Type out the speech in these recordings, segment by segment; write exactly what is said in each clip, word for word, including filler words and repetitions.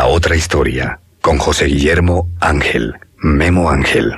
La otra historia, con José Guillermo Ángel, Memo Ángel.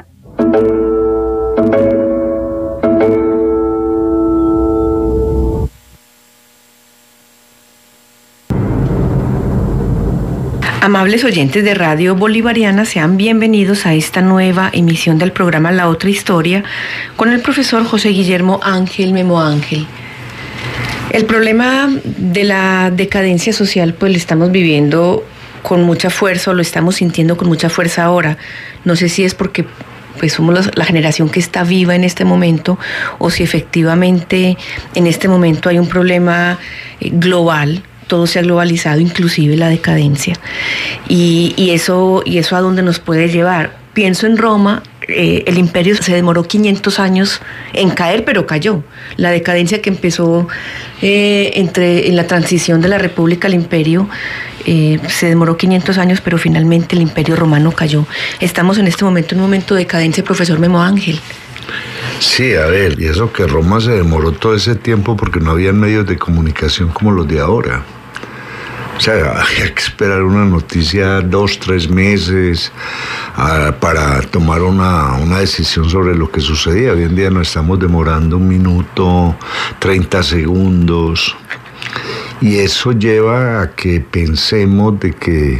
Amables oyentes de Radio Bolivariana, sean bienvenidos a esta nueva emisión del programa La Otra Historia con el profesor José Guillermo Ángel, Memo Ángel. El problema de la decadencia social pues lo estamos viviendo con mucha fuerza, o lo estamos sintiendo con mucha fuerza ahora. No sé si es porque pues somos los, la generación que está viva en este momento, o si efectivamente en este momento hay un problema eh, global. Todo se ha globalizado, inclusive la decadencia. Y, y, eso, y eso a dónde nos puede llevar. Pienso en Roma, eh, el imperio se demoró quinientos años en caer, pero cayó. La decadencia que empezó eh, entre, en la transición de la república al imperio, eh, se demoró quinientos años, pero finalmente el imperio romano cayó. Estamos en este momento en un momento de decadencia, profesor Memo Ángel. Sí, a ver, y eso que Roma se demoró todo ese tiempo porque no había medios de comunicación como los de ahora. O sea, había que esperar una noticia dos, tres meses uh, para tomar una, una decisión sobre lo que sucedía. Hoy en día nos estamos demorando un minuto, treinta segundos. Y eso lleva a que pensemos de que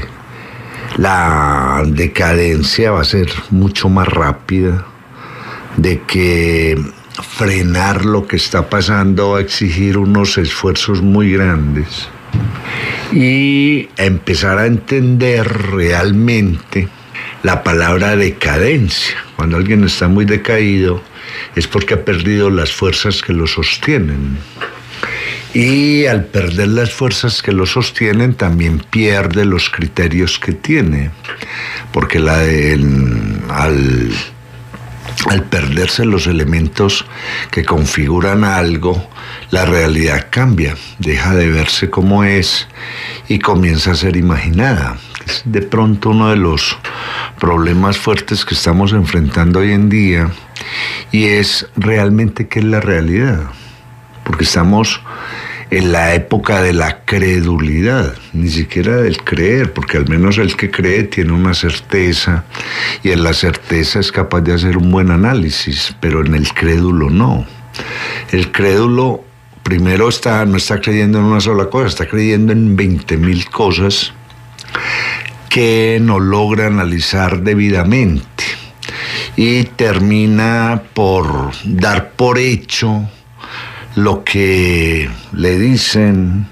la decadencia va a ser mucho más rápida, de que frenar lo que está pasando va a exigir unos esfuerzos muy grandes y empezar a entender realmente la palabra decadencia. Cuando alguien está muy decaído es porque ha perdido las fuerzas que lo sostienen, y al perder las fuerzas que lo sostienen también pierde los criterios que tiene, porque la de, al Al perderse los elementos que configuran algo, la realidad cambia, deja de verse como es y comienza a ser imaginada. Es de pronto uno de los problemas fuertes que estamos enfrentando hoy en día, y es realmente qué es la realidad, porque estamos en la época de la credulidad, ni siquiera del creer, porque al menos el que cree tiene una certeza, y en la certeza es capaz de hacer un buen análisis, pero en el crédulo no. El crédulo primero está, no está creyendo en una sola cosa, está creyendo en veinte mil cosas que no logra analizar debidamente, y termina por dar por hecho lo que le dicen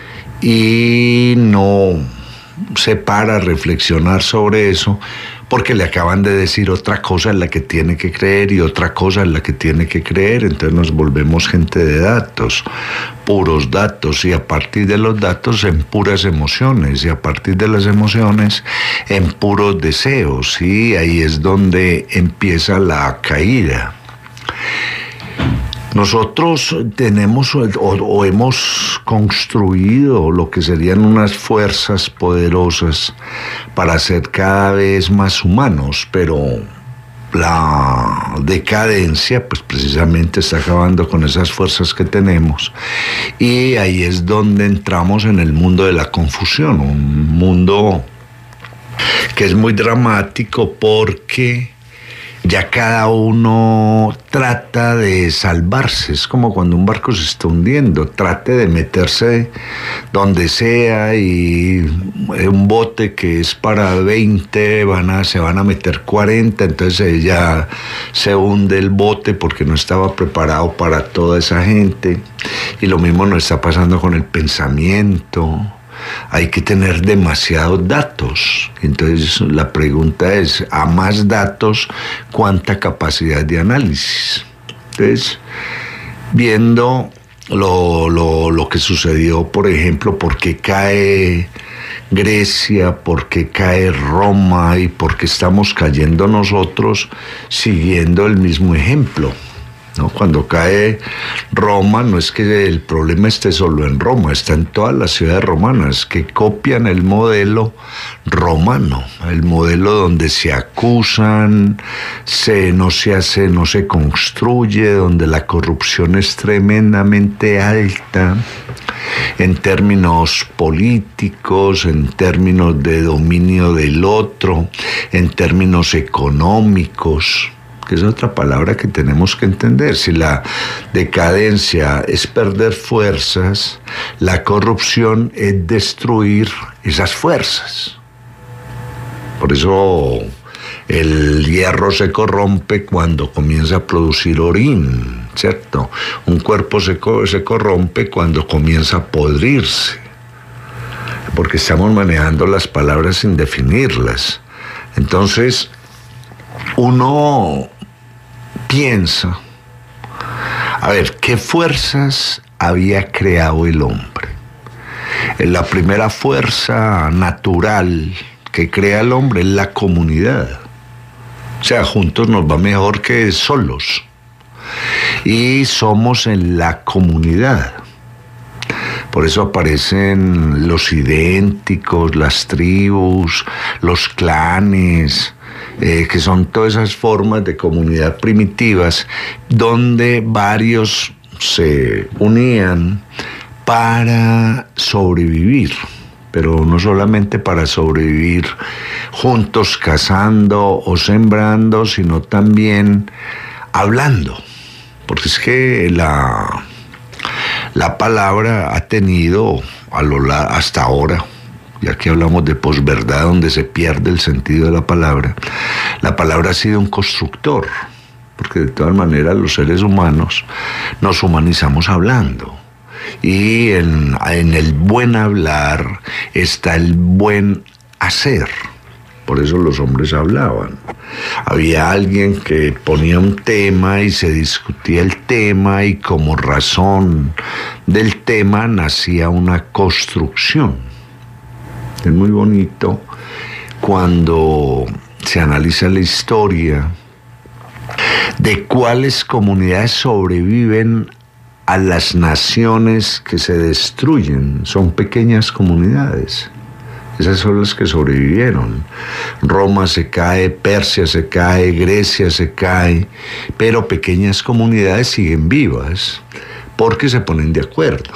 y no se para a reflexionar sobre eso, porque le acaban de decir otra cosa en la que tiene que creer y otra cosa en la que tiene que creer. Entonces nos volvemos gente de datos, puros datos, y a partir de los datos en puras emociones, y a partir de las emociones en puros deseos, y ahí es donde empieza la caída. Nosotros tenemos o, o hemos construido lo que serían unas fuerzas poderosas para ser cada vez más humanos, pero la decadencia pues precisamente está acabando con esas fuerzas que tenemos, y ahí es donde entramos en el mundo de la confusión, un mundo que es muy dramático porque ya cada uno trata de salvarse. Es como cuando un barco se está hundiendo, trate de meterse donde sea, y un bote que es para veinte, van a, se van a meter cuarenta, entonces ya se hunde el bote porque no estaba preparado para toda esa gente. Y lo mismo nos está pasando con el pensamiento. Hay que tener demasiados datos. Entonces la pregunta es, a más datos, ¿cuánta capacidad de análisis? Entonces, viendo lo, lo, lo que sucedió, por ejemplo, por qué cae Grecia, por qué cae Roma y por qué estamos cayendo nosotros siguiendo el mismo ejemplo, ¿no? Cuando cae Roma, no es que el problema esté solo en Roma, está en todas las ciudades romanas que copian el modelo romano, el modelo donde se acusan, se, no se hace, no se construye, donde la corrupción es tremendamente alta, en términos políticos, en términos de dominio del otro, en términos económicos, que es otra palabra que tenemos que entender. Si la decadencia es perder fuerzas, la corrupción es destruir esas fuerzas. Por eso el hierro se corrompe cuando comienza a producir orín, ¿cierto? Un cuerpo se, se corrompe cuando comienza a podrirse, porque estamos manejando las palabras sin definirlas. Entonces, uno piensa, a ver, ¿qué fuerzas había creado el hombre? La primera fuerza natural que crea el hombre es la comunidad. O sea, juntos nos va mejor que solos. Y somos en la comunidad. Por eso aparecen los idénticos, las tribus, los clanes, eh, que son todas esas formas de comunidad primitivas donde varios se unían para sobrevivir. Pero no solamente para sobrevivir juntos cazando o sembrando, sino también hablando. Porque es que la, la palabra ha tenido a lo, hasta ahora, y aquí hablamos de posverdad, donde se pierde el sentido de la palabra, la palabra ha sido un constructor, porque de todas maneras los seres humanos nos humanizamos hablando. Y en, en el buen hablar está el buen hacer. Por eso los hombres hablaban. Había alguien que ponía un tema y se discutía el tema, y como razón del tema nacía una construcción. Es muy bonito cuando se analiza la historia de cuáles comunidades sobreviven a las naciones que se destruyen. Son pequeñas comunidades. Esas son las que sobrevivieron. Roma se cae, Persia se cae, Grecia se cae, pero pequeñas comunidades siguen vivas porque se ponen de acuerdo.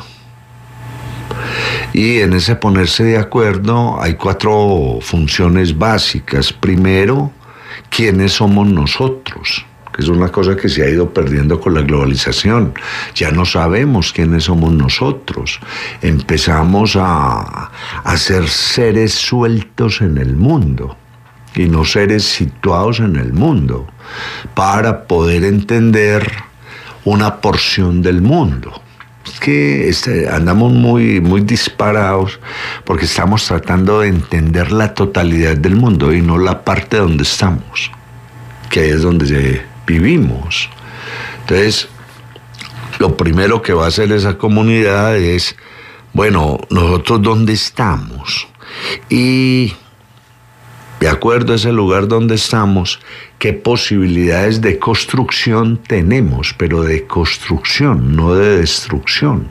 Y en ese ponerse de acuerdo hay cuatro funciones básicas. Primero, ¿quiénes somos nosotros? Que es una cosa que se ha ido perdiendo con la globalización. Ya no sabemos quiénes somos nosotros. Empezamos a, a ser seres sueltos en el mundo y no seres situados en el mundo para poder entender una porción del mundo. Es que este, andamos muy, muy disparados porque estamos tratando de entender la totalidad del mundo y no la parte donde estamos, que ahí es donde se vivimos. Entonces, lo primero que va a hacer esa comunidad es, bueno, nosotros dónde estamos, y de acuerdo a ese lugar donde estamos, qué posibilidades de construcción tenemos, pero de construcción, no de destrucción.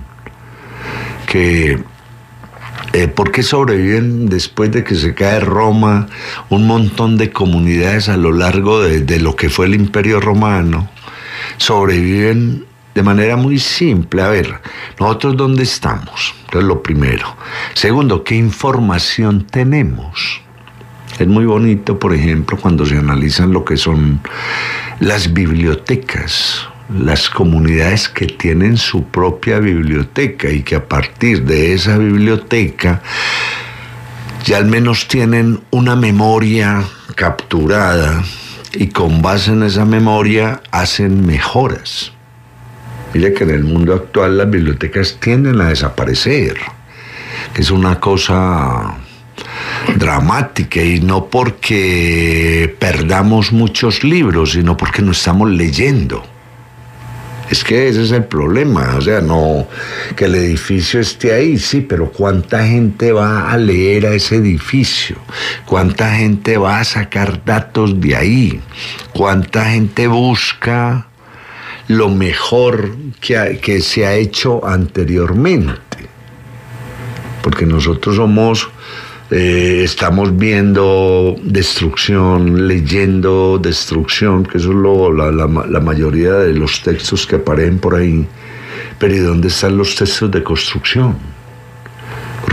Que Eh, ¿Por qué sobreviven después de que se cae Roma un montón de comunidades a lo largo de, de lo que fue el Imperio Romano? Sobreviven de manera muy simple. A ver, ¿nosotros dónde estamos? Entonces, lo primero. Segundo, ¿qué información tenemos? Es muy bonito, por ejemplo, cuando se analizan lo que son las bibliotecas, las comunidades que tienen su propia biblioteca y que a partir de esa biblioteca ya al menos tienen una memoria capturada y con base en esa memoria hacen mejoras. Mire que en el mundo actual las bibliotecas tienden a desaparecer, que es una cosa dramática, y no porque perdamos muchos libros, sino porque no estamos leyendo. Es que ese es el problema, o sea, no, que el edificio esté ahí, sí, pero ¿cuánta gente va a leer a ese edificio? ¿Cuánta gente va a sacar datos de ahí? ¿Cuánta gente busca lo mejor que, ha, que se ha hecho anteriormente? Porque nosotros somos... Eh, estamos viendo destrucción, leyendo destrucción, que eso es lo, la, la, la mayoría de los textos que aparecen por ahí. Pero ¿y dónde están los textos de construcción?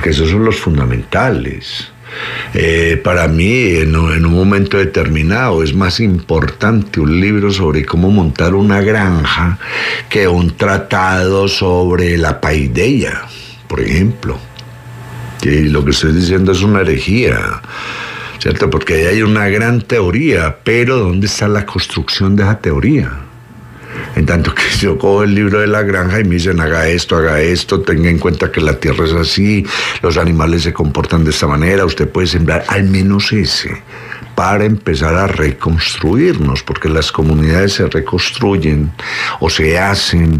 porque esos son los fundamentales. Eh, para mí, en, en un momento determinado, es más importante un libro sobre cómo montar una granja que un tratado sobre la paideia, por ejemplo. Y lo que estoy diciendo es una herejía, ¿cierto? Porque ahí hay una gran teoría, pero ¿dónde está la construcción de esa teoría? En tanto que yo cojo el libro de la granja y me dicen haga esto, haga esto, tenga en cuenta que la tierra es así, los animales se comportan de esta manera, usted puede sembrar al menos ese, para empezar a reconstruirnos, porque las comunidades se reconstruyen o se hacen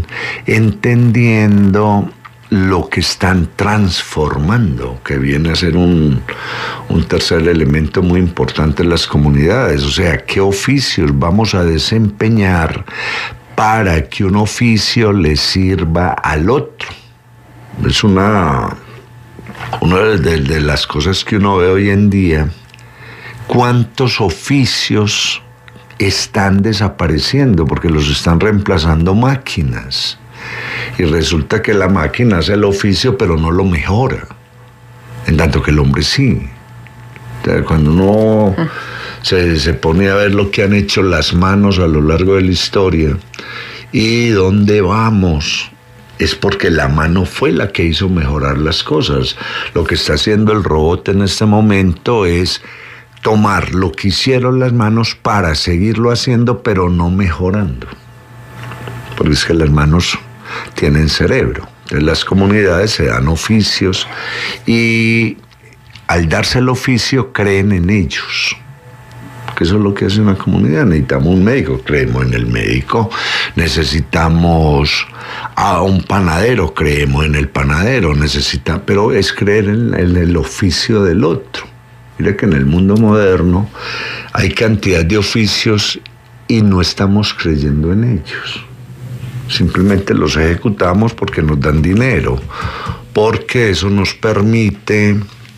entendiendo lo que están transformando, que viene a ser un, un tercer elemento muy importante en las comunidades, o sea, qué oficios vamos a desempeñar para que un oficio le sirva al otro. Es una, una de, de las cosas que uno ve hoy en día, cuántos oficios están desapareciendo porque los están reemplazando máquinas. Y resulta que la máquina hace el oficio, pero no lo mejora. En tanto que el hombre sí. O sea, cuando uno se, se pone a ver lo que han hecho las manos a lo largo de la historia y dónde vamos, es porque la mano fue la que hizo mejorar las cosas. Lo que está haciendo el robot en este momento es tomar lo que hicieron las manos para seguirlo haciendo, pero no mejorando. Porque es que las manos tienen cerebro. Entonces las comunidades se dan oficios y al darse el oficio creen en ellos. Que eso es lo que hace una comunidad. Necesitamos un médico, creemos en el médico. Necesitamos a un panadero, creemos en el panadero. Necesita, pero es creer en, en el oficio del otro. Mira que en el mundo moderno hay cantidad de oficios y no estamos creyendo en ellos. Simplemente los ejecutamos porque nos dan dinero, porque eso nos permite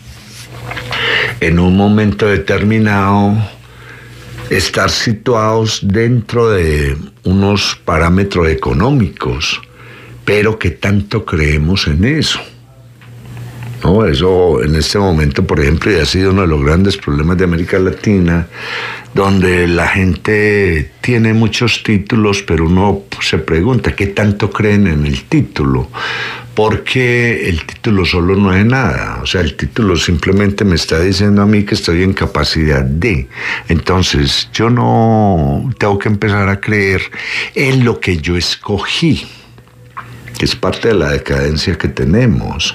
en un momento determinado estar situados dentro de unos parámetros económicos, pero que tanto creemos en eso. No, eso en este momento, por ejemplo, ya ha sido uno de los grandes problemas de América Latina, donde la gente tiene muchos títulos, pero uno se pregunta, ¿qué tanto creen en el título? Porque el título solo no es nada, o sea, el título simplemente me está diciendo a mí que estoy en capacidad de. Entonces, yo no tengo que empezar a creer en lo que yo escogí, que es parte de la decadencia que tenemos,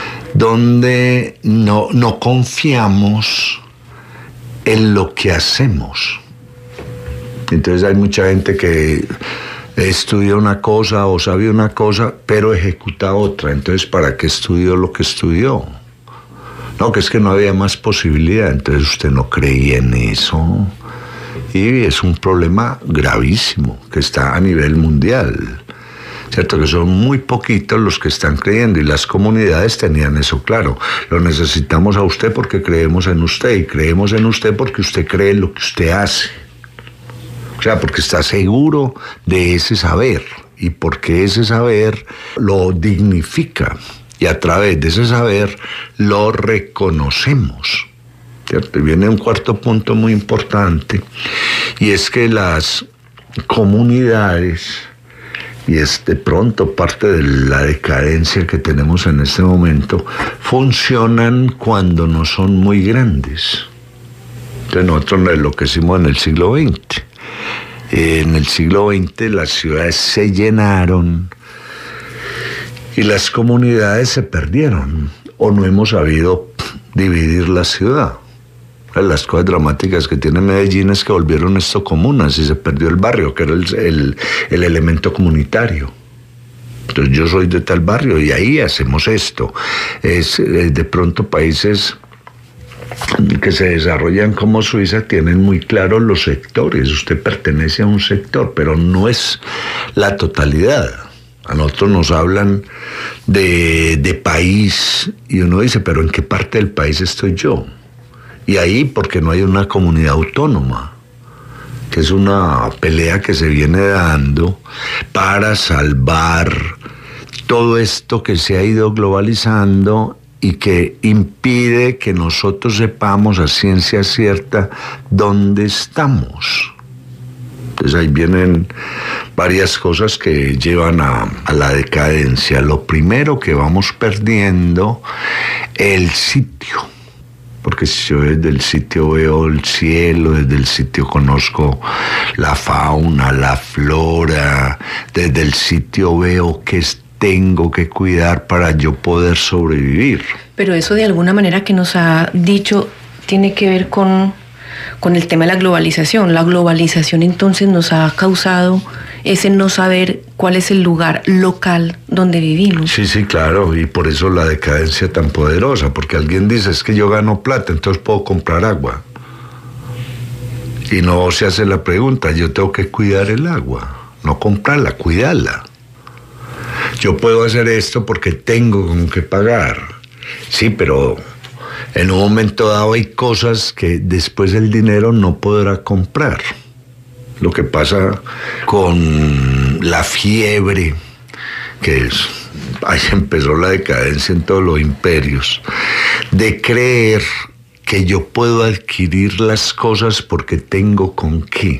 donde no, no confiamos en lo que hacemos. Entonces hay mucha gente que estudia una cosa o sabe una cosa, pero ejecuta otra. Entonces, ¿para qué estudió lo que estudió? No, que es que no había más posibilidad. Entonces usted no creía en eso. Y es un problema gravísimo que está a nivel mundial. ¿Cierto? Que son muy poquitos los que están creyendo y las comunidades tenían eso claro. Lo necesitamos a usted porque creemos en usted y creemos en usted porque usted cree en lo que usted hace. O sea, porque está seguro de ese saber y porque ese saber lo dignifica y a través de ese saber lo reconocemos. ¿Cierto? Y viene un cuarto punto muy importante y es que las comunidades, y es de pronto parte de la decadencia que tenemos en este momento, funcionan cuando no son muy grandes. Entonces nosotros nos enloquecimos en el siglo veinte. En el siglo veinte las ciudades se llenaron y las comunidades se perdieron, o no hemos sabido dividir la ciudad. Las cosas dramáticas que tiene Medellín es que volvieron esto comunas y se perdió el barrio, que era el, el, el elemento comunitario. Entonces yo soy de tal barrio y ahí hacemos esto. Es, de pronto países que se desarrollan como Suiza tienen muy claros los sectores. Usted pertenece a un sector, pero no es la totalidad. A nosotros nos hablan de, de país y uno dice, pero ¿en qué parte del país estoy yo? Y ahí porque no hay una comunidad autónoma, que es una pelea que se viene dando para salvar todo esto que se ha ido globalizando y que impide que nosotros sepamos a ciencia cierta dónde estamos. Entonces ahí vienen varias cosas que llevan a, a la decadencia. Lo primero, que vamos perdiendo el sitio. Porque si yo desde el sitio veo el cielo, desde el sitio conozco la fauna, la flora, desde el sitio veo qué tengo que cuidar para yo poder sobrevivir. Pero eso de alguna manera que nos ha dicho tiene que ver con, con el tema de la globalización. La globalización entonces nos ha causado ese no saber cuál es el lugar local donde vivimos. Sí, sí, claro, y por eso la decadencia tan poderosa, porque alguien dice, es que yo gano plata, entonces puedo comprar agua. Y no se hace la pregunta, yo tengo que cuidar el agua, no comprarla, cuidarla. Yo puedo hacer esto porque tengo con qué pagar. Sí, pero en un momento dado hay cosas que después el dinero no podrá comprar. Lo que pasa con la fiebre, que es, ahí empezó la decadencia en todos los imperios, de creer que yo puedo adquirir las cosas porque tengo con qué.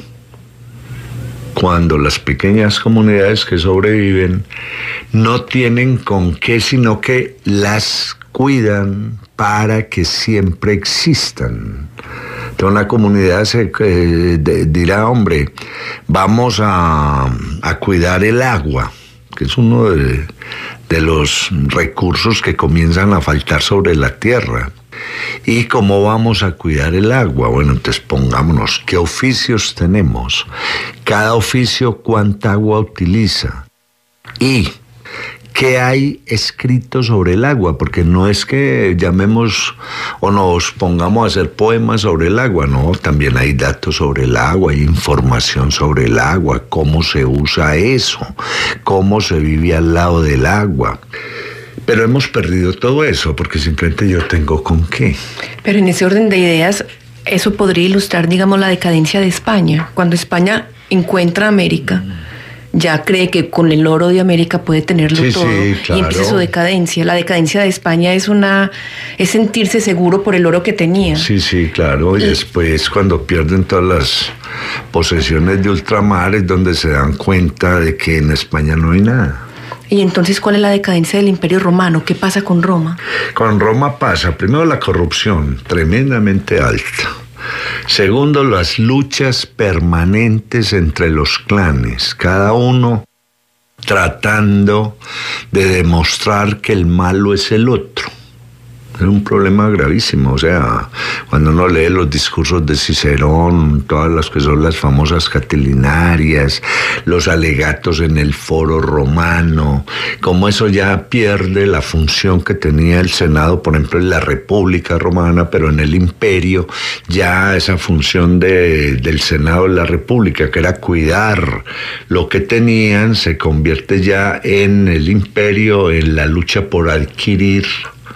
Cuando las pequeñas comunidades que sobreviven no tienen con qué, sino que las cuidan para que siempre existan. Entonces una comunidad se eh, de, dirá, hombre, vamos a, a cuidar el agua, que es uno de, de los recursos que comienzan a faltar sobre la tierra. ¿Y cómo vamos a cuidar el agua? Bueno, entonces pongámonos, ¿qué oficios tenemos? Cada oficio, ¿cuánta agua utiliza? Y ¿qué hay escrito sobre el agua? Porque no es que llamemos o nos pongamos a hacer poemas sobre el agua, no, también hay datos sobre el agua, hay información sobre el agua, cómo se usa eso, cómo se vive al lado del agua. Pero hemos perdido todo eso porque simplemente yo tengo con qué. Pero en ese orden de ideas, eso podría ilustrar, digamos, la decadencia de España. Cuando España encuentra América, ya cree que con el oro de América puede tenerlo sí, todo, sí, claro. Y empieza su decadencia. La decadencia de España es una es sentirse seguro por el oro que tenía. Sí, sí, claro. Y, y después cuando pierden todas las posesiones de ultramar es donde se dan cuenta de que en España no hay nada. Y entonces, ¿cuál es la decadencia del Imperio Romano? ¿Qué pasa con Roma? Con Roma pasa, primero, la corrupción tremendamente alta. Segundo, las luchas permanentes entre los clanes, cada uno tratando de demostrar que el malo es el otro. Es un problema gravísimo, o sea, cuando uno lee los discursos de Cicerón, todas las que son las famosas catilinarias, los alegatos en el foro romano, como eso ya pierde la función que tenía el Senado, por ejemplo, en la República Romana, pero en el Imperio ya esa función de, del Senado de la República, que era cuidar lo que tenían, se convierte ya en el Imperio, en la lucha por adquirir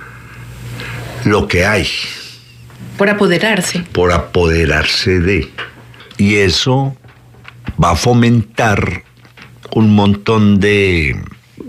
lo que hay. Por apoderarse. Por apoderarse de. Y eso va a fomentar un montón de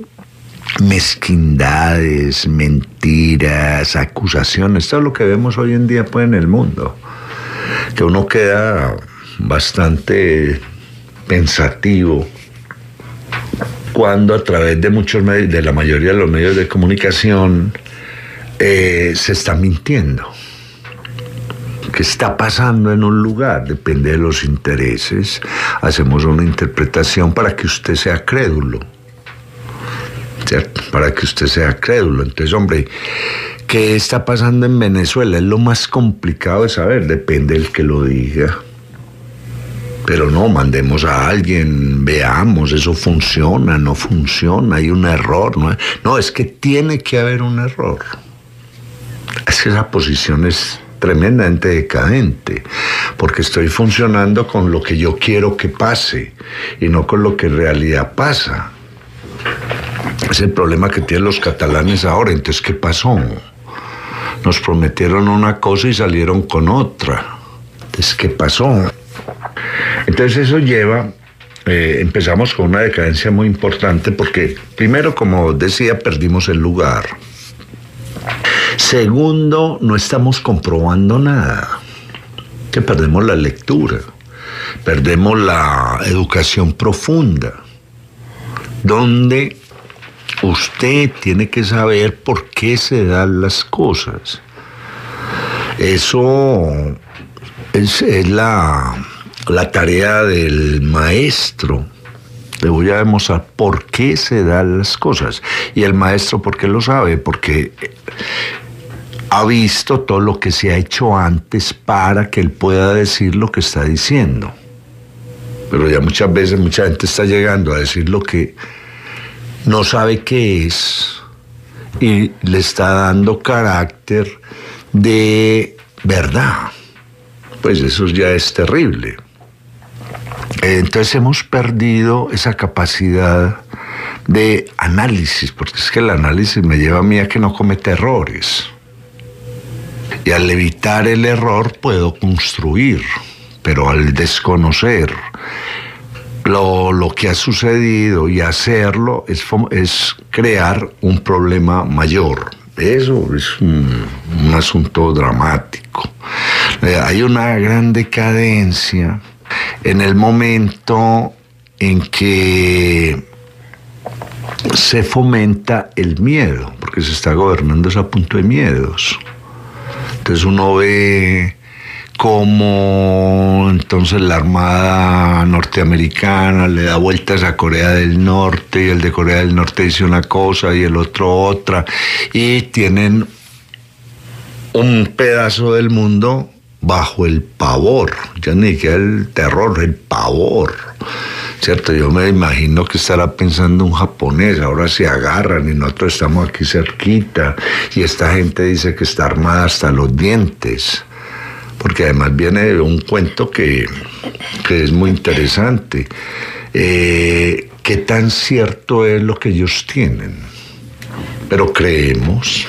mezquindades, mentiras, acusaciones, todo lo que vemos hoy en día pues, en el mundo. Que uno queda bastante pensativo cuando a través de muchos medios, de la mayoría de los medios de comunicación, Eh, se está mintiendo. ¿Qué está pasando en un lugar? Depende de los intereses. Hacemos una interpretación para que usted sea crédulo, ¿cierto? Para que usted sea crédulo. Entonces, hombre, ¿qué está pasando en Venezuela? Es lo más complicado de saber, depende del que lo diga. Pero no, mandemos a alguien, veamos, eso funciona, no funciona, hay un error. No, no es que tiene que haber un error. Es que esa posición es tremendamente decadente, porque estoy funcionando con lo que yo quiero que pase y no con lo que en realidad pasa. Es el problema que tienen los catalanes ahora. Entonces, ¿qué pasó? Nos prometieron una cosa y salieron con otra. Entonces, ¿qué pasó? Entonces eso lleva, eh, empezamos con una decadencia muy importante porque primero, como decía, perdimos el lugar. Segundo, no estamos comprobando nada. Que perdemos la lectura, perdemos la educación profunda, donde usted tiene que saber por qué se dan las cosas. Eso es, es la, la tarea del maestro. Le voy a demostrar por qué se dan las cosas. Y el maestro, ¿por qué lo sabe? Porque ha visto todo lo que se ha hecho antes para que él pueda decir lo que está diciendo. Pero ya muchas veces mucha gente está llegando a decir lo que no sabe qué es y le está dando carácter de verdad. Pues eso ya es terrible. Entonces hemos perdido esa capacidad de análisis, porque es que el análisis me lleva a mí a que no cometa errores. Y al evitar el error puedo construir, pero al desconocer lo, lo que ha sucedido y hacerlo es, es crear un problema mayor. Eso es un, un asunto dramático. Hay una gran decadencia en el momento en que se fomenta el miedo, porque se está gobernando a punto de miedos. Entonces uno ve cómo entonces la Armada norteamericana le da vueltas a Corea del Norte y el de Corea del Norte dice una cosa y el otro otra, y tienen un pedazo del mundo bajo el pavor, ya ni que el terror, el pavor, ¿cierto? Yo me imagino que estará pensando un japonés, ahora se agarran y nosotros estamos aquí cerquita y esta gente dice que está armada hasta los dientes, porque además viene de un cuento que, que es muy interesante. Eh, ¿Qué tan cierto es lo que ellos tienen? Pero creemos...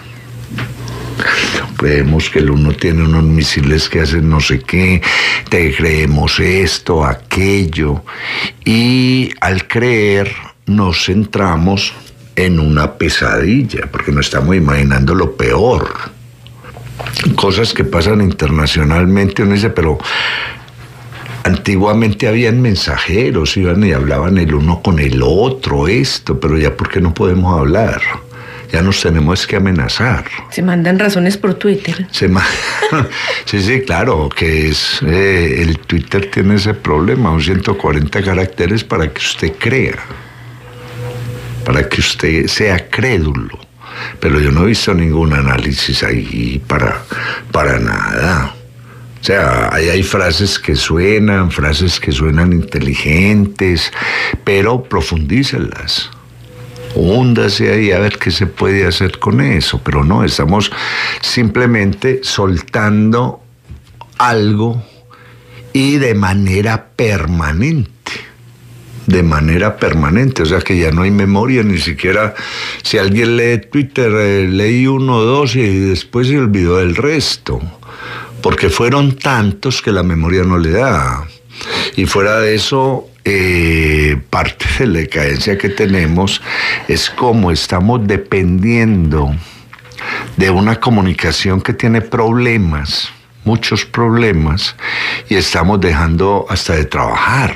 Creemos que el uno tiene unos misiles que hacen no sé qué, te creemos esto, aquello, y al creer nos centramos en una pesadilla, porque nos estamos imaginando lo peor. Cosas que pasan internacionalmente, uno dice, pero antiguamente habían mensajeros, iban y hablaban el uno con el otro, esto, pero ya ¿por qué no podemos hablar? Ya nos tenemos que amenazar. Se mandan razones por Twitter. Se ma- sí, sí, claro, que es eh, el Twitter tiene ese problema, un ciento cuarenta caracteres para que usted crea, para que usted sea crédulo. Pero yo no he visto ningún análisis ahí para, para nada. O sea, ahí hay frases que suenan, frases que suenan inteligentes, pero profundícelas. Húndase ahí a ver qué se puede hacer con eso, pero no, estamos simplemente soltando algo y de manera permanente, de manera permanente, o sea que ya no hay memoria, ni siquiera si alguien lee Twitter, eh, leí uno o dos y después se olvidó del resto, porque fueron tantos que la memoria no le da. Y fuera de eso, eh, parte de la decadencia que tenemos es cómo estamos dependiendo de una comunicación que tiene problemas, muchos problemas, y estamos dejando hasta de trabajar.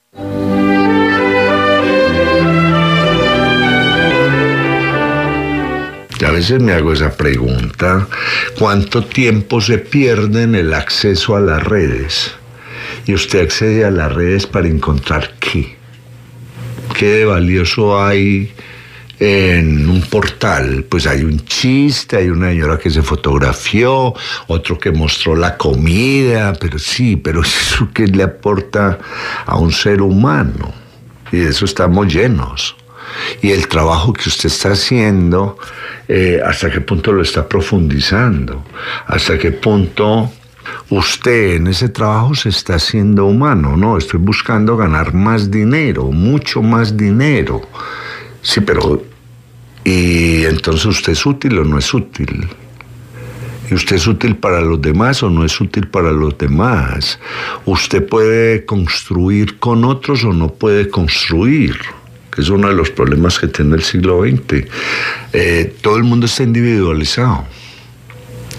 Y a veces me hago esa pregunta, ¿cuánto tiempo se pierde en el acceso a las redes? Y usted accede a las redes para encontrar qué. ¿Qué de valioso hay en un portal? Pues hay un chiste, hay una señora que se fotografió, otro que mostró la comida, pero sí, pero eso que le aporta a un ser humano. Y de eso estamos llenos. Y el trabajo que usted está haciendo, eh, ¿hasta qué punto lo está profundizando? ¿Hasta qué punto usted en ese trabajo se está haciendo humano? No, estoy buscando ganar más dinero, mucho más dinero. Sí, pero ¿y entonces usted es útil o no es útil? ¿Y usted es útil para los demás o no es útil para los demás? ¿Usted puede construir con otros o no puede construir? Que es uno de los problemas que tiene el siglo veinte. Eh, todo el mundo está individualizado.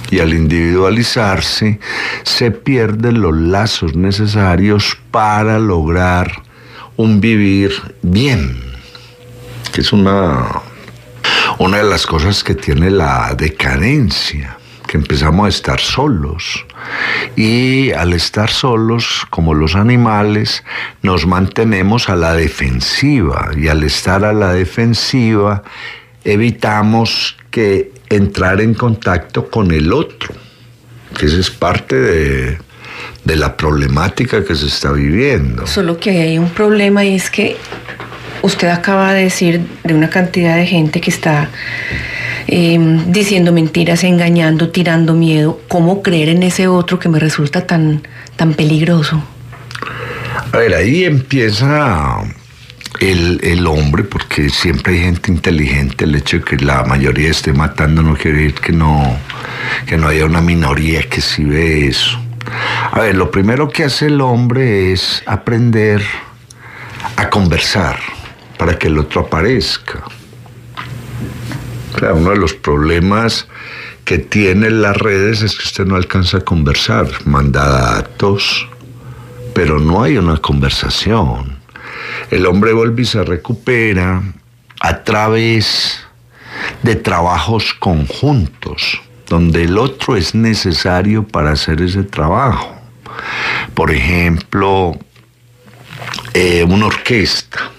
Y al individualizarse, se pierden los lazos necesarios para lograr un vivir bien, que es una, una de las cosas que tiene la decadencia, que empezamos a estar solos. Y al estar solos, como los animales, nos mantenemos a la defensiva. Y al estar a la defensiva, evitamos que entrar en contacto con el otro, que esa es parte de, de la problemática que se está viviendo. Solo que hay un problema, y es que usted acaba de decir de una cantidad de gente que está eh, diciendo mentiras, engañando, tirando miedo. ¿Cómo creer en ese otro que me resulta tan, tan peligroso? A ver, ahí empieza El, el hombre, porque siempre hay gente inteligente. El hecho de que la mayoría esté matando no quiere decir que no, que no haya una minoría que sí ve eso. A ver, lo primero que hace el hombre es aprender a conversar para que el otro aparezca. Claro, uno de los problemas que tienen las redes es que usted no alcanza a conversar, manda datos, pero no hay una conversación. El hombre vuelve y se recupera a través de trabajos conjuntos, donde el otro es necesario para hacer ese trabajo. Por ejemplo, eh, una orquesta.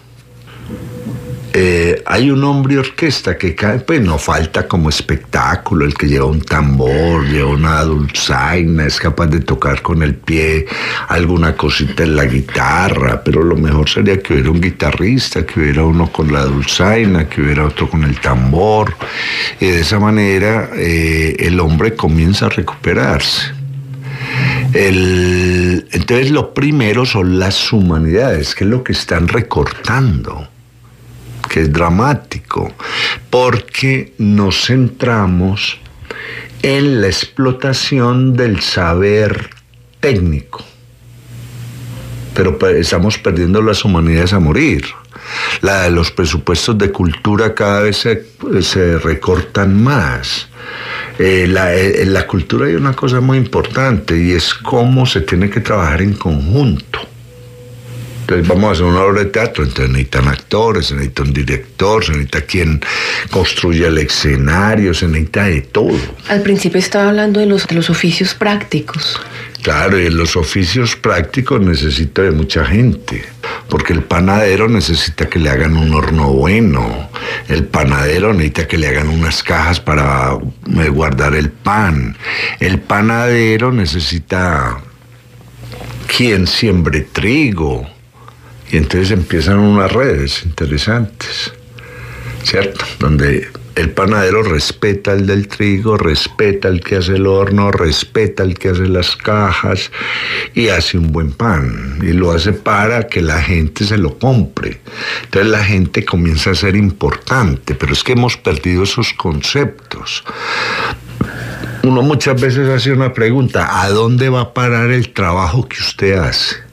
Eh, hay un hombre orquesta que cae, pues no falta como espectáculo, el que lleva un tambor, lleva una dulzaina, es capaz de tocar con el pie alguna cosita en la guitarra, pero lo mejor sería que hubiera un guitarrista, que hubiera uno con la dulzaina, que hubiera otro con el tambor, y de esa manera eh, el hombre comienza a recuperarse. El, entonces lo primero son las humanidades, que es lo que están recortando, que es dramático, porque nos centramos en la explotación del saber técnico, pero estamos perdiendo las humanidades a morir. La de los presupuestos de cultura cada vez se, se recortan más. Eh, la, en la cultura hay una cosa muy importante, y es cómo se tiene que trabajar en conjunto. Entonces vamos a hacer una obra de teatro, entonces necesitan actores, se necesita un director, se necesita quien construya el escenario, se necesita de todo. Al principio estaba hablando de los, de los oficios prácticos. Claro, y en los oficios prácticos necesita de mucha gente, porque el panadero necesita que le hagan un horno bueno, el panadero necesita que le hagan unas cajas para guardar el pan, el panadero necesita quien siembre trigo. Y entonces empiezan unas redes interesantes, ¿cierto? Donde el panadero respeta al del trigo, respeta al que hace el horno, respeta al que hace las cajas y hace un buen pan. Y lo hace para que la gente se lo compre. Entonces la gente comienza a ser importante, pero es que hemos perdido esos conceptos. Uno muchas veces hace una pregunta: ¿a dónde va a parar el trabajo que usted hace?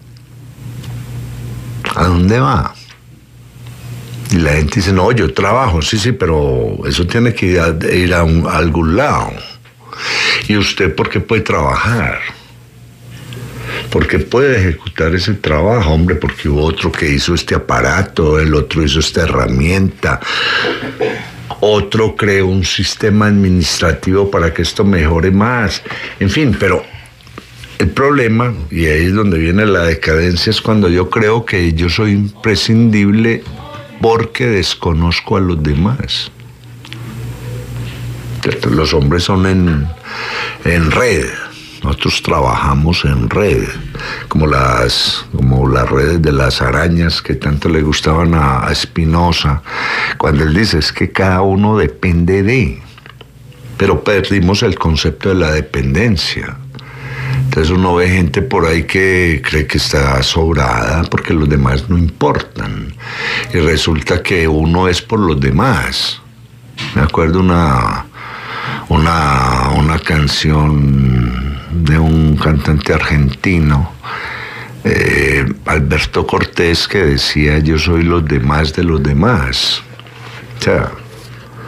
¿A dónde va? Y la gente dice: no, yo trabajo, sí, sí, pero eso tiene que ir a, ir a, un, a algún lado. ¿Y usted por qué puede trabajar? ¿Por qué puede ejecutar ese trabajo? Hombre, porque hubo otro que hizo este aparato, el otro hizo esta herramienta, otro creó un sistema administrativo para que esto mejore más. En fin, pero el problema, y ahí es donde viene la decadencia, es cuando yo creo que yo soy imprescindible porque desconozco a los demás. ¿Cierto? Los hombres son en, en red, nosotros trabajamos en red, como las, como las redes de las arañas que tanto le gustaban a, a Spinoza, cuando él dice es que cada uno depende de, pero perdimos el concepto de la dependencia. Entonces uno ve gente por ahí que cree que está sobrada porque los demás no importan. Y resulta que uno es por los demás. Me acuerdo una, una, una canción de un cantante argentino, eh, Alberto Cortés, que decía: yo soy los demás de los demás. O sea,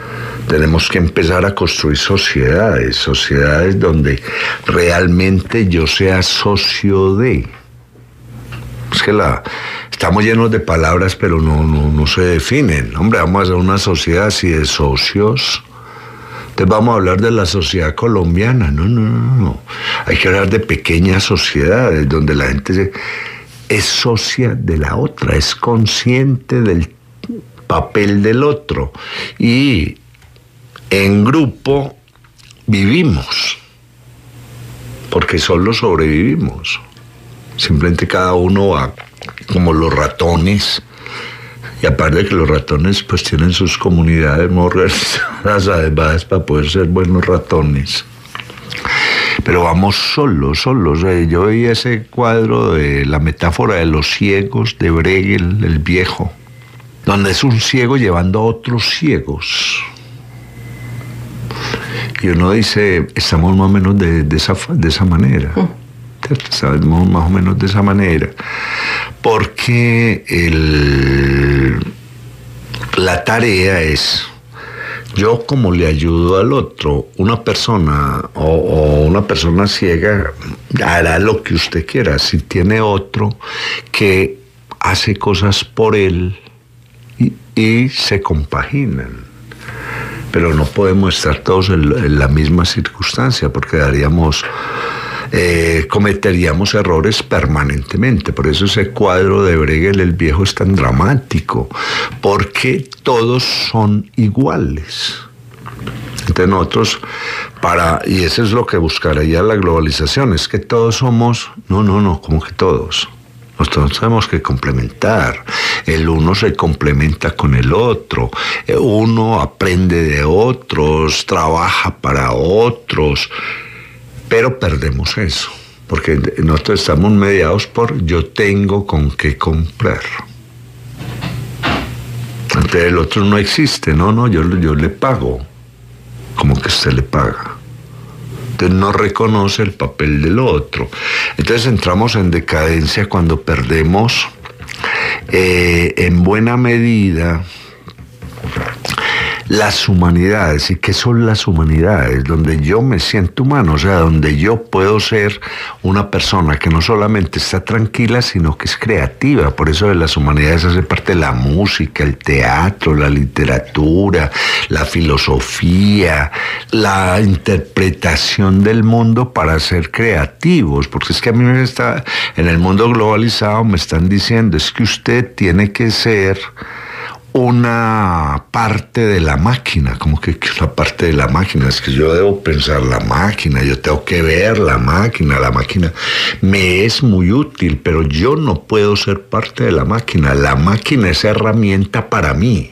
Tenemos que empezar a construir sociedades, sociedades donde realmente yo sea socio de. Es que la, estamos llenos de palabras, pero no, no, no se definen. Hombre, vamos a hacer una sociedad así de socios. Entonces vamos a hablar de la sociedad colombiana. No, no, no, no. Hay que hablar de pequeñas sociedades donde la gente se, es socia de la otra, es consciente del papel del otro. Y en grupo vivimos, porque solo sobrevivimos. Simplemente cada uno va como los ratones, y aparte de que los ratones pues tienen sus comunidades muy organizadas además para poder ser buenos ratones. Pero vamos solos, solos. Yo vi ese cuadro de la metáfora de los ciegos de Bruegel, el viejo, donde es un ciego llevando a otros ciegos. Y uno dice, estamos más o menos de, de, esa, de esa manera. Estamos más o menos de esa manera. Porque el, la tarea es, yo como le ayudo al otro, una persona o, o una persona ciega hará lo que usted quiera. Si tiene otro que hace cosas por él y, y se compaginan. Pero no podemos estar todos en, en la misma circunstancia porque daríamos, eh, cometeríamos errores permanentemente. Por eso ese cuadro de Bruegel, el viejo, es tan dramático, porque todos son iguales. Entonces nosotros, para, y eso es lo que buscaría la globalización, es que todos somos, no, no, no, como que todos. Nosotros tenemos que complementar. El uno se complementa con el otro. Uno aprende de otros, trabaja para otros. Pero perdemos eso. Porque nosotros estamos mediados por yo tengo con qué comprar. Entonces el otro no existe. No, no, yo, yo le pago. Como que usted le paga. Entonces no reconoce el papel del otro. Entonces entramos en decadencia cuando perdemos eh, en buena medida las humanidades. ¿Y qué son las humanidades? Donde yo me siento humano, o sea, donde yo puedo ser una persona que no solamente está tranquila, sino que es creativa. Por eso de las humanidades hace parte la música, el teatro, la literatura, la filosofía, la interpretación del mundo para ser creativos. Porque es que a mí me está, en el mundo globalizado me están diciendo, es que usted tiene que ser una parte de la máquina. Como que una parte de la máquina, es que yo debo pensar la máquina, yo tengo que ver la máquina, la máquina me es muy útil, pero yo no puedo ser parte de la máquina, la máquina es herramienta para mí.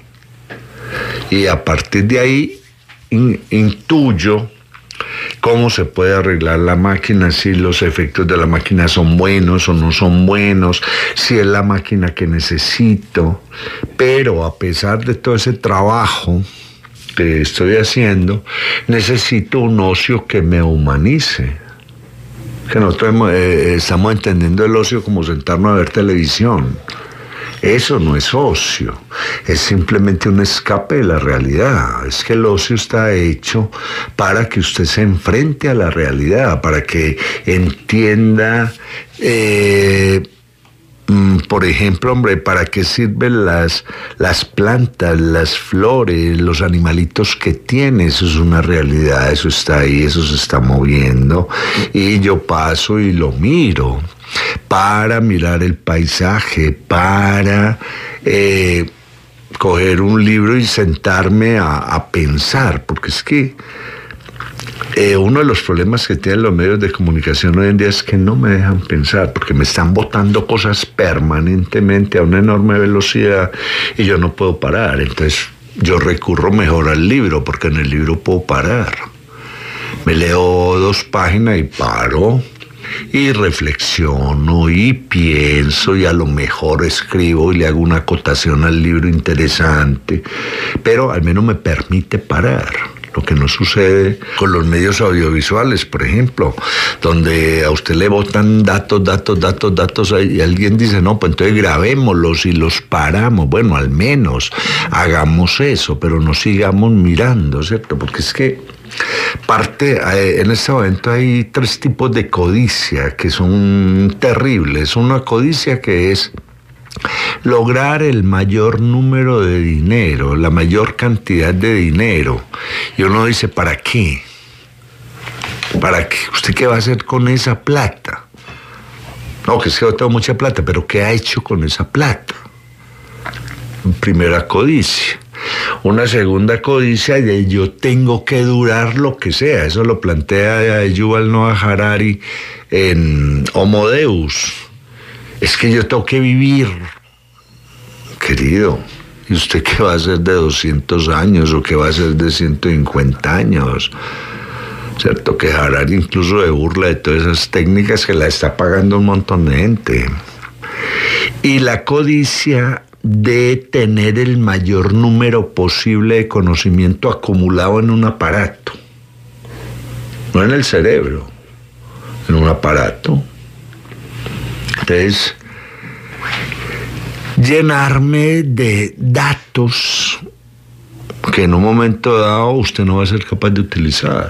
Y a partir de ahí in, intuyo cómo se puede arreglar la máquina, si los efectos de la máquina son buenos o no son buenos, si es la máquina que necesito. Pero a pesar de todo ese trabajo que estoy haciendo, necesito un ocio que me humanice. Que nosotros eh, estamos entendiendo el ocio como sentarnos a ver televisión. Eso no es ocio, es simplemente un escape de la realidad. Es que el ocio está hecho para que usted se enfrente a la realidad, para que entienda, eh, por ejemplo, hombre, para qué sirven las, las plantas, las flores, los animalitos que tiene. Eso es una realidad, eso está ahí, eso se está moviendo. Y yo paso y lo miro para mirar el paisaje, para eh, coger un libro y sentarme a, a pensar, porque es que eh, uno de los problemas que tienen los medios de comunicación hoy en día es que no me dejan pensar, porque me están botando cosas permanentemente a una enorme velocidad y yo no puedo parar. Entonces yo recurro mejor al libro, porque en el libro puedo parar. Me leo dos páginas y paro, y reflexiono y pienso y a lo mejor escribo y le hago una acotación al libro interesante, pero al menos me permite parar. lo que no sucede con los medios audiovisuales, por ejemplo, donde a usted le botan datos, datos, datos, datos, y alguien dice, no, pues entonces grabémoslos y los paramos. Bueno, al menos hagamos eso, pero no sigamos mirando, ¿cierto? Porque es que parte, en este momento hay tres tipos de codicia que son terribles. Una codicia que es lograr el mayor número de dinero, la mayor cantidad de dinero. Y uno dice, ¿para qué? ¿Para qué? ¿Usted qué va a hacer con esa plata? No, que es que yo tengo mucha plata, pero ¿qué ha hecho con esa plata? Primera codicia. Una segunda codicia de yo tengo que durar lo que sea. Eso lo plantea Yuval Noah Harari en Homo Deus. Es que yo tengo que vivir. Querido, ¿y usted qué va a hacer de doscientos años o qué va a hacer de ciento cincuenta años? ¿Cierto? Que Harari incluso de burla de todas esas técnicas que la está pagando un montón de gente. Y la codicia de tener el mayor número posible de conocimiento acumulado en un aparato. No en el cerebro, en un aparato. Entonces, llenarme de datos que en un momento dado usted no va a ser capaz de utilizar.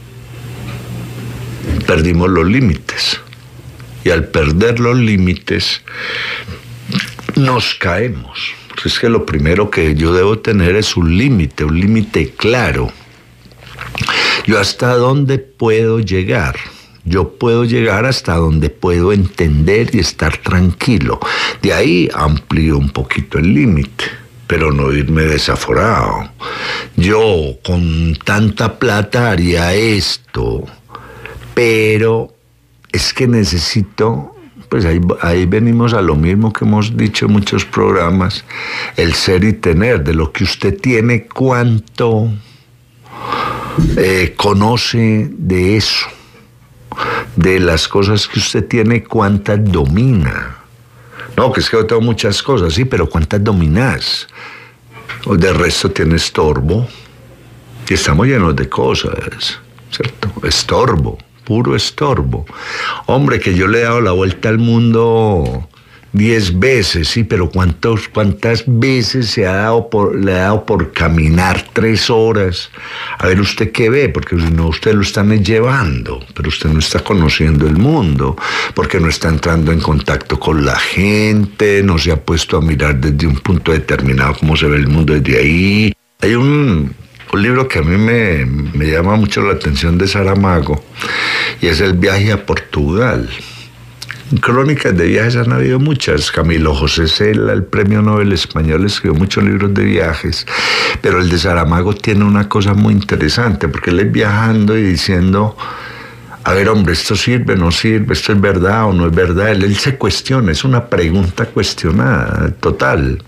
Perdimos los límites. Y al perder los límites, nos caemos. Es que lo primero que yo debo tener es un límite, un límite claro. Yo hasta dónde puedo llegar. Yo puedo llegar hasta donde puedo entender y estar tranquilo. De ahí amplío un poquito el límite, pero no irme desaforado. Yo con tanta plata haría esto, pero es que necesito, pues ahí, ahí venimos a lo mismo que hemos dicho en muchos programas, el ser y tener, de lo que usted tiene, cuánto eh, conoce de eso. De las cosas que usted tiene, ¿cuántas domina? No, que es que yo tengo muchas cosas, sí, pero ¿cuántas dominas? O de resto tiene estorbo. Y estamos llenos de cosas, ¿cierto? Estorbo, puro estorbo. Hombre, que yo le he dado la vuelta al mundo diez veces, sí, pero ¿cuántos, cuántas veces se ha dado por, le ha dado por caminar tres horas? A ver usted qué ve, porque si no usted lo están llevando, pero usted no está conociendo el mundo, porque no está entrando en contacto con la gente, no se ha puesto a mirar desde un punto determinado cómo se ve el mundo desde ahí. Hay un, un libro que a mí me, me llama mucho la atención de Saramago, y es El viaje a Portugal. Crónicas de viajes han habido muchas. Camilo José Cela, el premio Nobel español, escribió muchos libros de viajes, pero el de Saramago tiene una cosa muy interesante, porque él es viajando y diciendo, a ver, hombre, esto sirve, no sirve, esto es verdad o no es verdad. Él, él se cuestiona, es una pregunta cuestionada, total.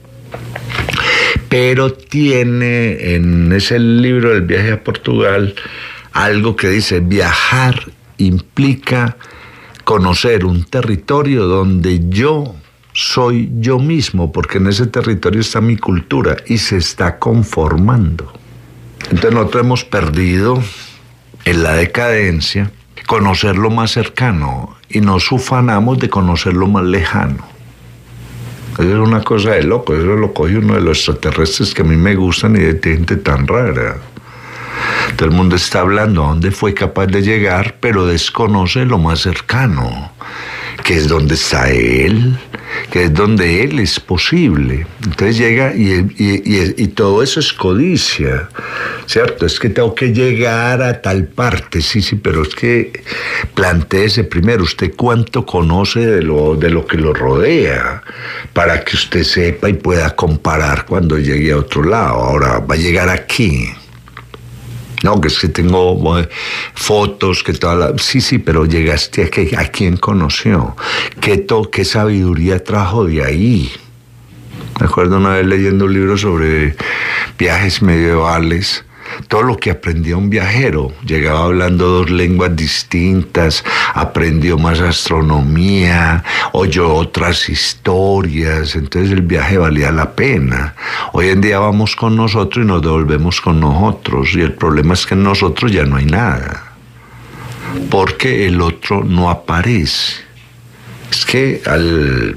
Pero tiene en ese libro del viaje a Portugal algo que dice, viajar implica conocer un territorio donde yo soy yo mismo, porque en ese territorio está mi cultura y se está conformando. Entonces nosotros hemos perdido en la decadencia conocer lo más cercano y nos ufanamos de conocer lo más lejano. Eso es una cosa de loco, eso lo coge uno de los extraterrestres que a mí me gustan y de gente tan rara. Todo el mundo está hablando a dónde fue capaz de llegar, pero desconoce lo más cercano, que es donde está él, que es donde él es posible. Entonces llega y, y, y, y todo eso es codicia, ¿cierto? Es que tengo que llegar a tal parte, sí, sí, pero es que plantéese primero usted cuánto conoce de lo, de lo que lo rodea, para que usted sepa y pueda comparar cuando llegue a otro lado. Ahora, va a llegar aquí. No, que es que tengo eh, fotos, que toda la... Sí, sí, pero llegaste a, que, a quién conoció. ¿Qué, to, ¿Qué sabiduría trajo de ahí? Me acuerdo una vez leyendo un libro sobre viajes medievales, todo lo que aprendía un viajero. Llegaba hablando dos lenguas distintas, aprendió más astronomía, oyó otras historias, entonces el viaje valía la pena. Hoy en día vamos con nosotros y nos devolvemos con nosotros, y el problema es que en nosotros ya no hay nada, porque el otro no aparece. Es que al...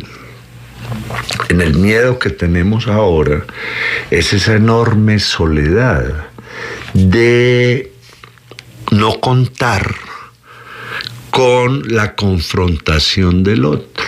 en el miedo que tenemos ahora es esa enorme soledad de no contar con la confrontación del otro.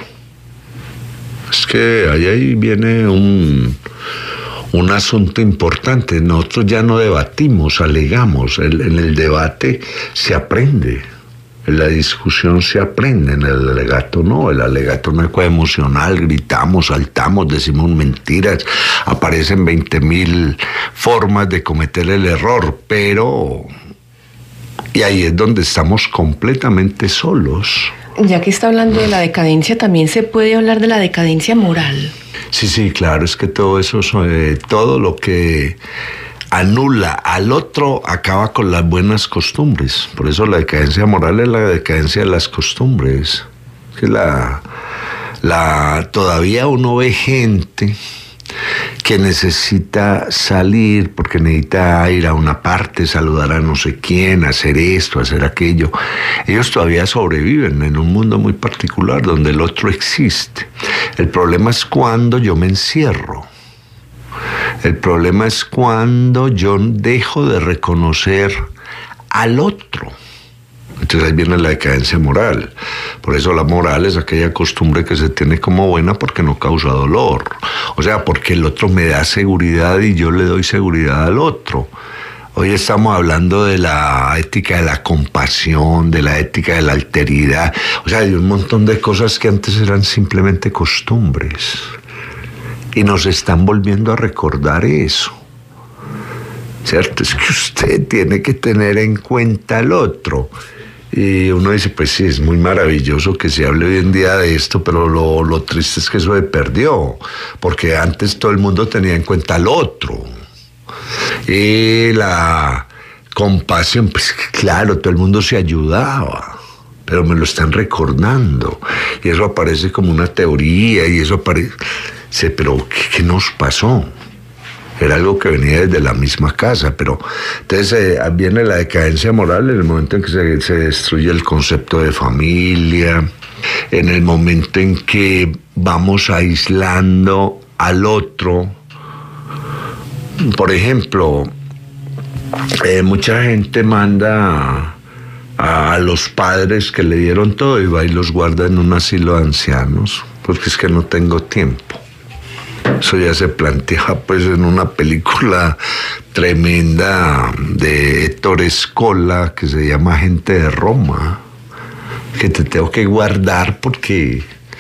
Es que ahí, ahí viene un, un asunto importante. Nosotros ya no debatimos, alegamos. El, en el debate se aprende. En la discusión se aprende, en el alegato no. El alegato es una cosa emocional, gritamos, saltamos, decimos mentiras, aparecen veinte mil formas de cometer el error, pero... y ahí es donde estamos completamente solos. Ya que está hablando de la decadencia, también se puede hablar de la decadencia moral. Sí, sí, claro, es que todo eso, eh, todo lo que... anula al otro, acaba con las buenas costumbres. Por eso la decadencia moral es la decadencia de las costumbres. Que la, la, todavía uno ve gente que necesita salir porque necesita ir a una parte, saludar a no sé quién, hacer esto, hacer aquello. Ellos todavía sobreviven en un mundo muy particular donde el otro existe. El problema es cuando yo me encierro. El problema es cuando yo dejo de reconocer al otro. Entonces ahí viene la decadencia moral. Por eso la moral es aquella costumbre que se tiene como buena porque no causa dolor. O sea, porque el otro me da seguridad y yo le doy seguridad al otro. Hoy estamos hablando de la ética de la compasión, de la ética de la alteridad. O sea, hay un montón de cosas que antes eran simplemente costumbres. Y nos están volviendo a recordar eso. ¿Cierto? Es que usted tiene que tener en cuenta al otro. Y uno dice, pues sí, es muy maravilloso que se hable hoy en día de esto, pero lo, lo triste es que eso se perdió. Porque antes todo el mundo tenía en cuenta al otro. Y la compasión, pues claro, todo el mundo se ayudaba. Pero me lo están recordando. Y eso aparece como una teoría y eso aparece... Sí, pero ¿qué, ¿qué nos pasó? Era algo que venía desde la misma casa, pero entonces eh, viene la decadencia moral en el momento en que se, se destruye el concepto de familia, en el momento en que vamos aislando al otro. Por ejemplo, eh, mucha gente manda a, a los padres que le dieron todo y va y los guarda en un asilo de ancianos, porque es que no tengo tiempo. Eso ya se plantea pues en una película tremenda de Ettore Scola que se llama Gente de Roma, que te tengo que guardar porque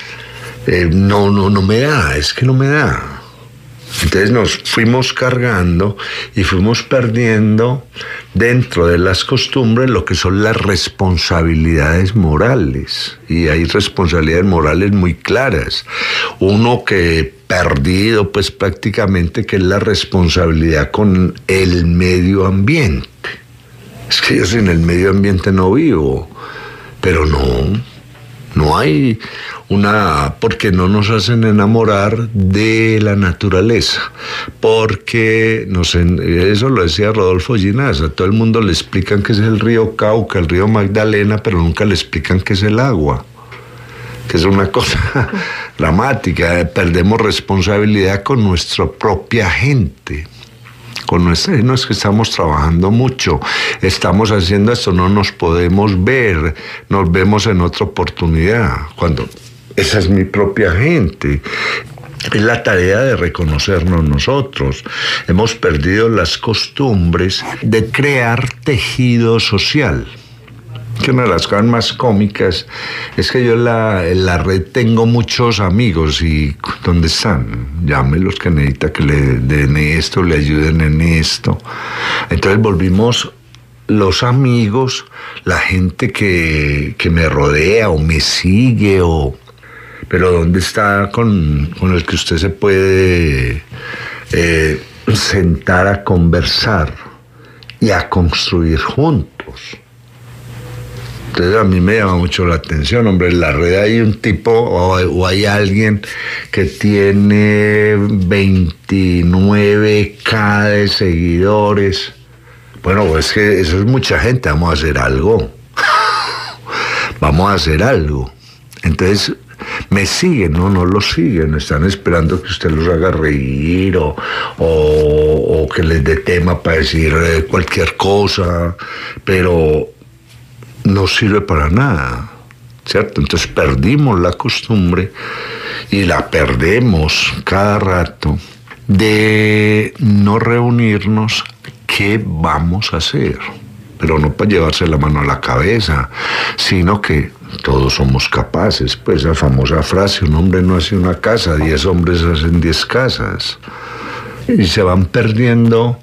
eh, no, no, no me da, es que no me da. Entonces nos fuimos cargando y fuimos perdiendo dentro de las costumbres lo que son las responsabilidades morales. Y hay responsabilidades morales muy claras. Uno que perdido pues prácticamente, que es la responsabilidad con el medio ambiente. Es que yo sin el medio ambiente no vivo, pero no, no hay una, porque no nos hacen enamorar de la naturaleza, porque nos, eso lo decía Rodolfo Ginás, a todo el mundo le explican que es el río Cauca, el río Magdalena, pero nunca le explican qué es el agua, que es una cosa dramática. Perdemos responsabilidad con nuestra propia gente. Con nuestra, no es que estamos trabajando mucho, estamos haciendo esto, no nos podemos ver, nos vemos en otra oportunidad, cuando esa es mi propia gente. Es la tarea de reconocernos nosotros. Hemos perdido las costumbres de crear tejido social. Que una de las cosas más cómicas es que yo en la, en la red tengo muchos amigos y ¿dónde están? Llámelos que necesita que le den esto, le ayuden en esto. Entonces volvimos los amigos, la gente que, que me rodea o me sigue, o pero ¿dónde está con, con el que usted se puede eh, sentar a conversar y a construir juntos. Entonces a mí me llama mucho la atención, hombre, en la red hay un tipo o, o hay alguien que tiene veintinueve mil de seguidores. Bueno, pues que eso es mucha gente, vamos a hacer algo. Vamos a hacer algo. Entonces me siguen, no, no los siguen, están esperando que usted los haga reír o, o, o que les dé tema para decir cualquier cosa, pero no sirve para nada, ¿cierto? Entonces perdimos la costumbre y la perdemos cada rato de no reunirnos. ¿Qué vamos a hacer? Pero no para llevarse la mano a la cabeza, sino que todos somos capaces. Pues la famosa frase, un hombre no hace una casa, diez hombres hacen diez casas. Y se van perdiendo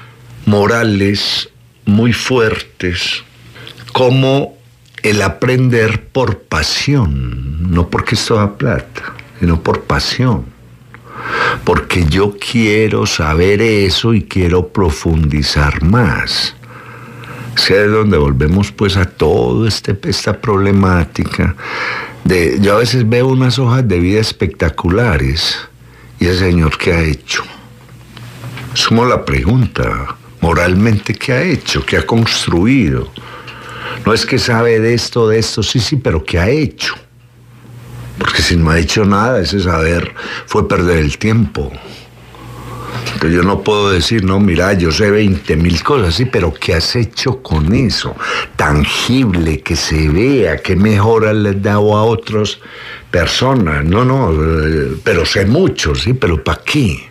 morales muy fuertes, como el aprender por pasión, no porque esto da plata, sino por pasión. Porque yo quiero saber eso y quiero profundizar más. O sea, es donde volvemos pues a toda este, esta problemática. De, yo a veces veo unas hojas de vida espectaculares y el Señor, ¿qué ha hecho? Es como la pregunta, moralmente, ¿qué ha hecho? ¿Qué ha construido? No es que sabe de esto, de esto, sí, sí, pero ¿qué ha hecho? Porque si no ha hecho nada, ese saber fue perder el tiempo. Entonces yo no puedo decir, no, mira, yo sé veinte mil cosas, sí, pero ¿qué has hecho con eso? Tangible, que se vea, qué mejoras le has dado a otras personas. No, no, pero sé mucho, sí, pero ¿para qué?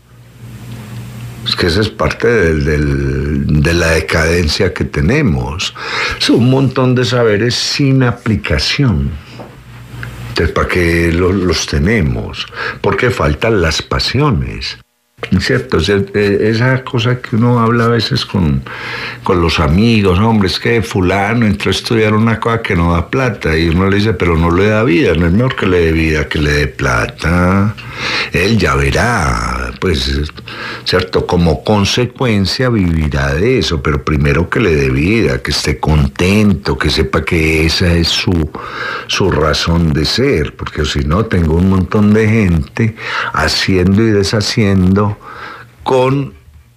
Es que esa es parte del, del, de la decadencia que tenemos. Es un montón de saberes sin aplicación. Entonces, ¿para qué los, los tenemos? Porque faltan las pasiones. ¿Cierto? O sea, esa cosa que uno habla a veces con, con los amigos, hombre, es que fulano entró a estudiar una cosa que no da plata, y uno le dice, pero no le da vida, no es mejor que le dé vida que le dé plata. Él ya verá, pues, ¿cierto? Como consecuencia vivirá de eso, pero primero que le dé vida, que esté contento, que sepa que esa es su, su razón de ser, porque si no, tengo un montón de gente haciendo y deshaciendo con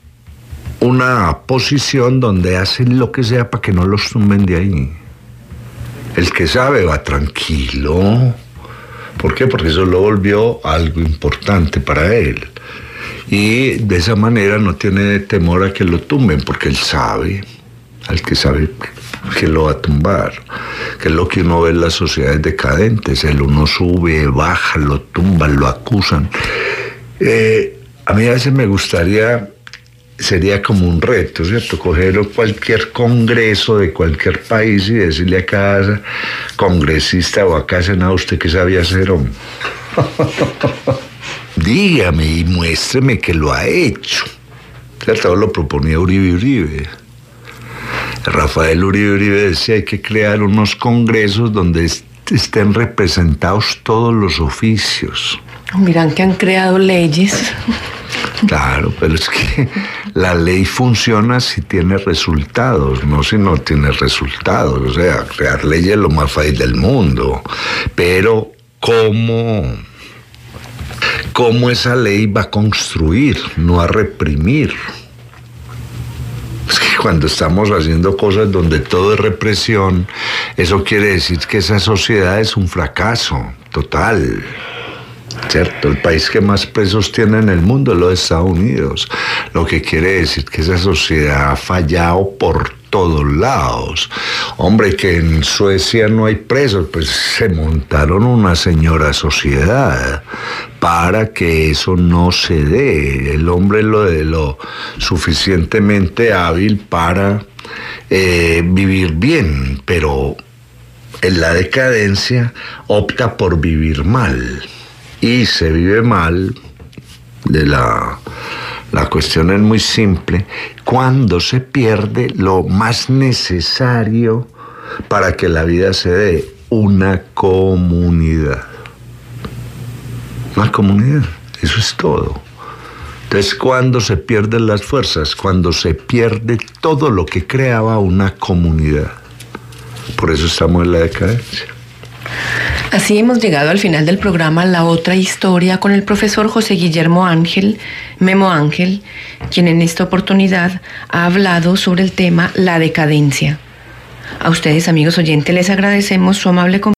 una posición donde hacen lo que sea para que no los tumben de ahí. El que sabe va tranquilo. ¿Por qué? Porque eso lo volvió algo importante para él. Y de esa manera no tiene temor a que lo tumben, porque él sabe, al que sabe que lo va a tumbar, que es lo que uno ve en las sociedades decadentes. El uno sube, baja, lo tumban, lo acusan. Eh, A mí a veces me gustaría, sería como un reto, ¿cierto? Coger cualquier congreso de cualquier país y decirle a cada congresista o a cada senador, ¿usted qué sabía hacer, hombre? Dígame y muéstreme que lo ha hecho. ¿Cierto? Lo proponía Uribe Uribe. Rafael Uribe Uribe decía, hay que crear unos congresos donde estén representados todos los oficios. Miran que han creado leyes. Claro, pero es que la ley funciona si tiene resultados, no si no tiene resultados. O sea, crear leyes es lo más fácil del mundo. Pero, ¿cómo, cómo esa ley va a construir, no a reprimir? Es que cuando estamos haciendo cosas donde todo es represión, eso quiere decir que esa sociedad es un fracaso total. ¿Cierto? El país que más presos tiene en el mundo es los Estados Unidos, lo que quiere decir que esa sociedad ha fallado por todos lados. Hombre, que en Suecia no hay presos, pues se montaron una señora sociedad para que eso no se dé. El hombre lo de lo suficientemente hábil para eh, vivir bien, pero en la decadencia opta por vivir mal. Y se vive mal, de la, la cuestión es muy simple, cuando se pierde lo más necesario para que la vida se dé, una comunidad. Una comunidad, eso es todo. Entonces, ¿cuándo se pierden las fuerzas? Cuando se pierde todo lo que creaba una comunidad. Por eso estamos en la decadencia. Así hemos llegado al final del programa La Otra Historia con el profesor José Guillermo Ángel, Memo Ángel, quien en esta oportunidad ha hablado sobre el tema la decadencia. A ustedes, amigos oyentes, les agradecemos su amable compañía.